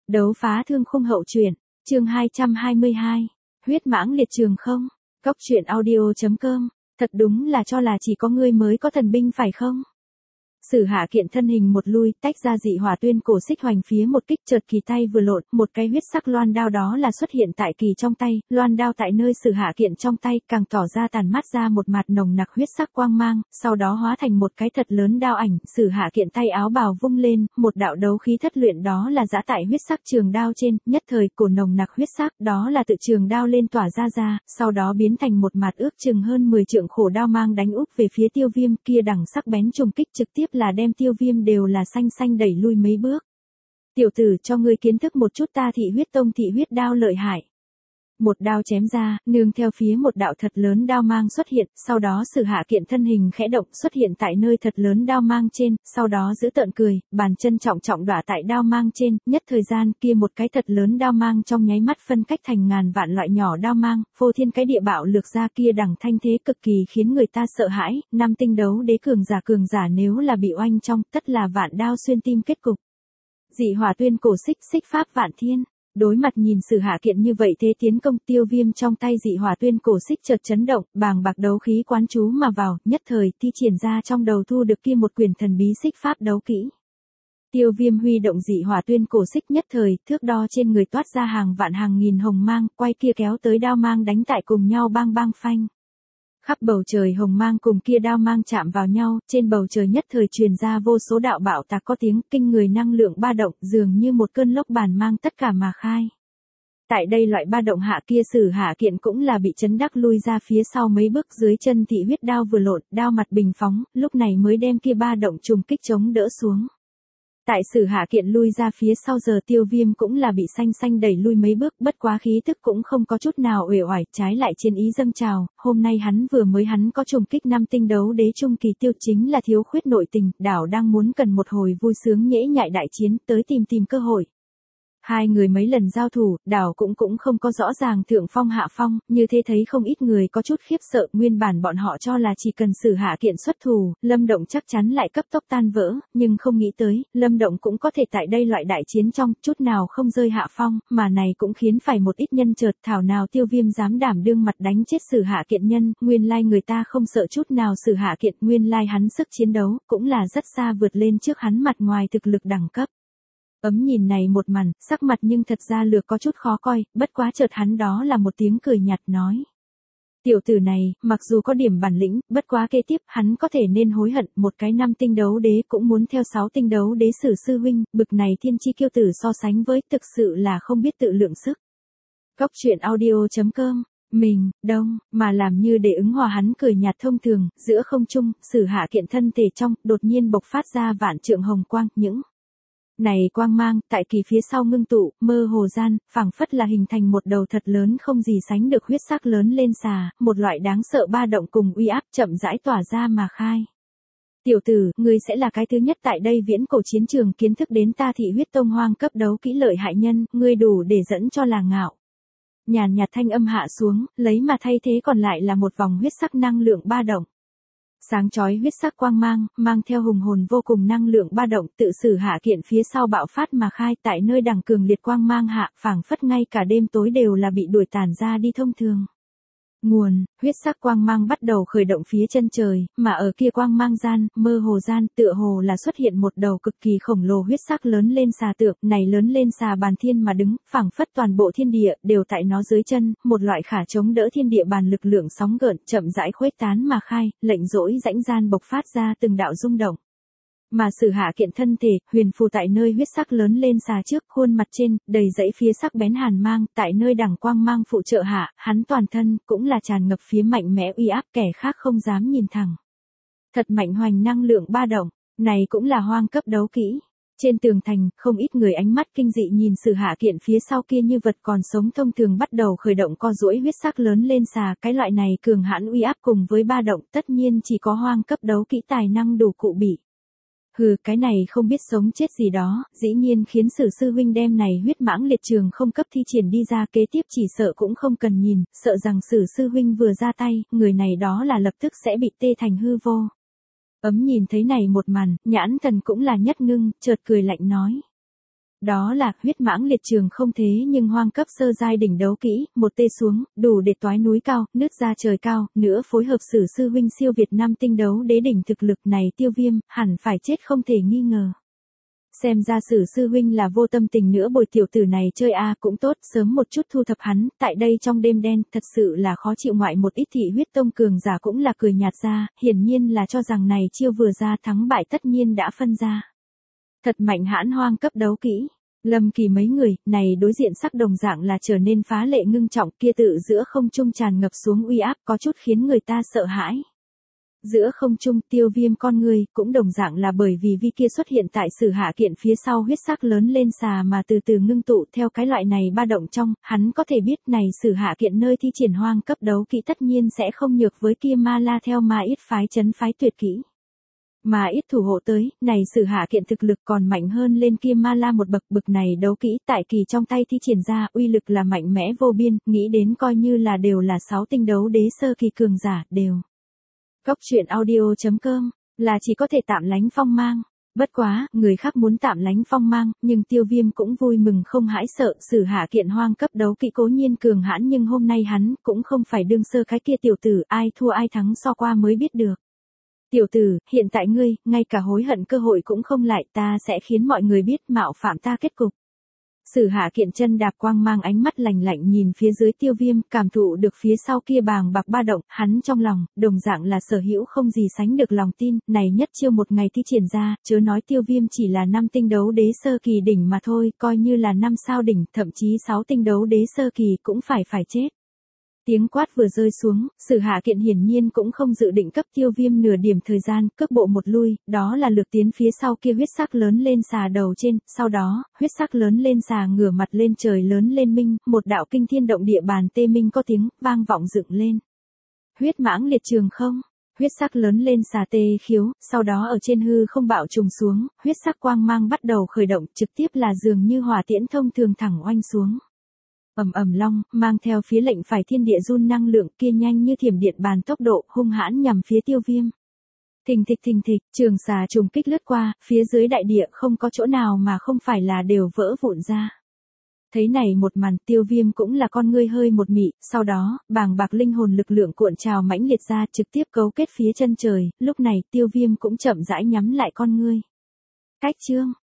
Đấu phá thương khung hậu truyện, chương 222, huyết mãng liệt trường không? Cóc truyện audio.com, thật đúng là cho là chỉ có ngươi mới có thần binh phải không? Sử Hạ Kiện thân hình một lui, tách ra dị hỏa tuyên cổ xích hoành phía một kích, chợt kỳ tay vừa lộn, một cái huyết sắc loan đao đó là xuất hiện tại kỳ trong tay, loan đao tại nơi Sử Hạ Kiện trong tay, càng tỏ ra tàn mát ra một mặt nồng nặc huyết sắc quang mang, sau đó hóa thành một cái thật lớn đao ảnh, Sử Hạ Kiện tay áo bào vung lên, một đạo đấu khí thất luyện đó là giã tại huyết sắc trường đao trên, nhất thời cổ nồng nặc huyết sắc, đó là tự trường đao lên tỏa ra, sau đó biến thành một mặt ước chừng hơn 10 trượng khổ đao mang đánh úp về phía Tiêu Viêm, kia đằng sắc bén trùng kích trực tiếp là đem Tiêu Viêm đều là xanh đẩy lui mấy bước. Tiểu tử, cho ngươi kiến thức một chút ta Thị Huyết Tông thị huyết đao lợi hại. Một đao chém ra, nương theo phía một đạo thật lớn đao mang xuất hiện, sau đó Sử Hạ Kiện thân hình khẽ động xuất hiện tại nơi thật lớn đao mang trên, sau đó giữ tợn cười, bàn chân trọng đỏa tại đao mang trên, nhất thời gian kia một cái thật lớn đao mang trong nháy mắt phân cách thành ngàn vạn loại nhỏ đao mang, phô thiên cái địa bạo lược ra kia đằng thanh thế cực kỳ khiến người ta sợ hãi, năm tinh đấu đế cường giả nếu là bị oanh trong, tất là vạn đao xuyên tim kết cục. Dị hỏa tuyên cổ xích pháp vạn thiên. Đối mặt nhìn Sử Hạ Kiện như vậy thế tiến công, Tiêu Viêm trong tay dị hỏa tuyên cổ xích chợt chấn động, bàng bạc đấu khí quán chú mà vào, nhất thời thi triển ra trong đầu thu được kia một quyển thần bí xích pháp đấu kỹ. Tiêu Viêm huy động dị hỏa tuyên cổ xích, nhất thời thước đo trên người toát ra hàng vạn hàng nghìn hồng mang, quay kia kéo tới đao mang đánh tại cùng nhau bang phanh. Khắp bầu trời hồng mang cùng kia đao mang chạm vào nhau, trên bầu trời nhất thời truyền ra vô số đạo bạo tạc có tiếng kinh người năng lượng ba động, dường như một cơn lốc bàn mang tất cả mà khai. Tại đây loại ba động hạ, kia Sử Hạ Kiện cũng là bị chấn đắc lui ra phía sau mấy bước, dưới chân Thị huyết đao vừa lộn, đao mặt bình phóng, lúc này mới đem kia ba động trùng kích chống đỡ xuống. Tại Sử Hạ Kiện lui ra phía sau, giờ Tiêu Viêm cũng là bị xanh đẩy lui mấy bước, bất quá khí tức cũng không có chút nào uể oải, trái lại chiến ý dâng trào, hôm nay hắn có trùng kích năm tinh đấu đế trung kỳ tiêu, chính là thiếu khuyết nội tình, đảo đang muốn cần một hồi vui sướng nhễ nhại đại chiến, tới tìm cơ hội. Hai người mấy lần giao thủ, đảo cũng không có rõ ràng thượng phong hạ phong, như thế thấy không ít người có chút khiếp sợ, nguyên bản bọn họ cho là chỉ cần Sử Hạ Kiện xuất thủ, Lâm Động chắc chắn lại cấp tốc tan vỡ, nhưng không nghĩ tới, Lâm Động cũng có thể tại đây loại đại chiến trong, chút nào không rơi hạ phong, mà này cũng khiến phải một ít nhân chợt, thảo nào Tiêu Viêm dám đảm đương mặt đánh chết Sử Hạ Kiện nhân, nguyên lai người ta không sợ chút nào Sử Hạ Kiện, nguyên lai hắn sức chiến đấu, cũng là rất xa vượt lên trước hắn mặt ngoài thực lực đẳng cấp. Nhìn này một màn, sắc mặt nhưng thật ra lược có chút khó coi, bất quá chợt hắn đó là một tiếng cười nhạt nói. Tiểu tử này, mặc dù có điểm bản lĩnh, bất quá kế tiếp hắn có thể nên hối hận, một cái năm tinh đấu đế cũng muốn theo 6 tinh đấu đế Sử sư huynh, bực này thiên chi kiêu tử so sánh với, thực sự là không biết tự lượng sức. Cóc truyện audio.com, mình, đông, mà làm như để ứng hòa hắn cười nhạt thông thường, giữa không trung, Sử Hạ Kiện thân thể trong, đột nhiên bộc phát ra vạn trượng hồng quang, những này quang mang, tại kỳ phía sau ngưng tụ, mơ hồ gian, phảng phất là hình thành một đầu thật lớn không gì sánh được huyết sắc lớn lên xà, một loại đáng sợ ba động cùng uy áp chậm rãi tỏa ra mà khai. Tiểu tử, ngươi sẽ là cái thứ nhất tại đây viễn cổ chiến trường kiến thức đến ta Thị huyết tông hoang cấp đấu kỹ lợi hại nhân, ngươi đủ để dẫn cho là ngạo. Nhàn nhạt thanh âm hạ xuống, lấy mà thay thế còn lại là một vòng huyết sắc năng lượng ba động. Sáng chói huyết sắc quang mang theo hùng hồn vô cùng năng lượng ba động, tự Sử Hạ Kiện phía sau bạo phát mà khai, tại nơi đằng cường liệt quang mang hạ, phảng phất ngay cả đêm tối đều là bị đuổi tàn ra đi thông thường. Nguồn, huyết sắc quang mang bắt đầu khởi động phía chân trời, mà ở kia quang mang gian, mơ hồ gian, tựa hồ là xuất hiện một đầu cực kỳ khổng lồ huyết sắc lớn lên xà tượng, này lớn lên xà bàn thiên mà đứng, phảng phất toàn bộ thiên địa, đều tại nó dưới chân, một loại khả chống đỡ thiên địa bàn lực lượng sóng gợn, chậm rãi khuếch tán mà khai, lệnh dỗi rãnh gian bộc phát ra từng đạo rung động. Mà Sử Hạ Kiện thân thể, huyền phù tại nơi huyết sắc lớn lên xà trước, khuôn mặt trên, đầy dẫy phía sắc bén hàn mang, tại nơi đằng quang mang phụ trợ hạ, hắn toàn thân, cũng là tràn ngập phía mạnh mẽ uy áp, kẻ khác không dám nhìn thẳng. Thật mạnh hoành năng lượng ba động, này cũng là hoang cấp đấu kỹ. Trên tường thành, không ít người ánh mắt kinh dị nhìn Sử Hạ Kiện phía sau kia như vật còn sống thông thường bắt đầu khởi động co duỗi huyết sắc lớn lên xà, cái loại này cường hãn uy áp cùng với ba động, tất nhiên chỉ có hoang cấp đấu kỹ tài năng đủ cụ bị. Hừ, cái này không biết sống chết gì đó, dĩ nhiên khiến Sử sư huynh đem này huyết mãng liệt trường không cấp thi triển đi ra, kế tiếp chỉ sợ cũng không cần nhìn, sợ rằng Sử sư huynh vừa ra tay, người này đó là lập tức sẽ bị tê thành hư vô. Nhìn thấy này một màn, nhãn thần cũng là nhất ngưng, chợt cười lạnh nói. Đó là huyết mãng liệt trường không thế nhưng hoang cấp sơ giai đỉnh đấu kỹ, một tê xuống, đủ để toái núi cao, nứt ra trời cao, nữa phối hợp sử sư huynh siêu Việt Nam tinh đấu đế đỉnh thực lực này Tiêu Viêm, hẳn phải chết không thể nghi ngờ. Xem ra sử sư huynh là vô tâm tình nữa bồi tiểu tử này chơi cũng tốt, sớm một chút thu thập hắn, tại đây trong đêm đen, thật sự là khó chịu ngoại một ít thị huyết tông cường giả cũng là cười nhạt ra, hiển nhiên là cho rằng này chiêu vừa ra thắng bại tất nhiên đã phân ra. Thật mạnh hãn hoang cấp đấu kỹ. Lâm Kỳ mấy người, này đối diện sắc đồng dạng là trở nên phá lệ ngưng trọng kia tự giữa không trung tràn ngập xuống uy áp có chút khiến người ta sợ hãi. Giữa không trung Tiêu Viêm con người cũng đồng dạng là bởi vì vi kia xuất hiện tại sử hạ kiện phía sau huyết sắc lớn lên xà mà từ từ ngưng tụ theo cái loại này ba động trong, hắn có thể biết này sử hạ kiện nơi thi triển hoang cấp đấu kỹ tất nhiên sẽ không nhược với kia ma la theo ma ít phái chấn phái tuyệt kỹ. Mà ít thủ hộ tới, này sử hạ kiện thực lực còn mạnh hơn lên kia ma la một bậc này đấu kỹ tại kỳ trong tay thi triển ra uy lực là mạnh mẽ vô biên, nghĩ đến coi như là đều là 6 tinh đấu đế sơ kỳ cường giả, đều. Góc truyện audio.com, là chỉ có thể tạm lánh phong mang. Bất quá, người khác muốn tạm lánh phong mang, nhưng Tiêu Viêm cũng vui mừng không hãi sợ, sử hạ kiện hoang cấp đấu kỹ cố nhiên cường hãn nhưng hôm nay hắn cũng không phải đương sơ cái kia tiểu tử, ai thua ai thắng so qua mới biết được. Tiểu tử, hiện tại ngươi, ngay cả hối hận cơ hội cũng không lại, ta sẽ khiến mọi người biết mạo phạm ta kết cục. Sử hạ kiện chân đạp quang mang ánh mắt lạnh lạnh nhìn phía dưới Tiêu Viêm, cảm thụ được phía sau kia bàng bạc ba động, hắn trong lòng, đồng dạng là sở hữu không gì sánh được lòng tin, này nhất chiêu một ngày thi triển ra, chớ nói Tiêu Viêm chỉ là 5 tinh đấu đế sơ kỳ đỉnh mà thôi, coi như là 5 sao đỉnh, thậm chí 6 tinh đấu đế sơ kỳ cũng phải chết. Tiếng quát vừa rơi xuống, sử hạ kiện hiển nhiên cũng không dự định cấp Tiêu Viêm nửa điểm thời gian, cước bộ một lui, đó là lược tiến phía sau kia huyết sắc lớn lên xà đầu trên, sau đó, huyết sắc lớn lên xà ngửa mặt lên trời lớn lên minh, một đạo kinh thiên động địa bàn tê minh có tiếng, vang vọng dựng lên. Huyết mãng liệt trường không, huyết sắc lớn lên xà tê khiếu, sau đó ở trên hư không bạo trùng xuống, huyết sắc quang mang bắt đầu khởi động, trực tiếp là dường như hỏa tiễn thông thường thẳng oanh xuống. Ầm long, mang theo phía lệnh phải thiên địa run năng lượng kia nhanh như thiểm điện bàn tốc độ hung hãn nhằm phía Tiêu Viêm. Thình thịch, trường xà trùng kích lướt qua, phía dưới đại địa không có chỗ nào mà không phải là đều vỡ vụn ra. Thấy này một màn, Tiêu Viêm cũng là con ngươi hơi một mị, sau đó, bàng bạc linh hồn lực lượng cuộn trào mãnh liệt ra trực tiếp cấu kết phía chân trời, lúc này Tiêu Viêm cũng chậm rãi nhắm lại con ngươi. Cách chương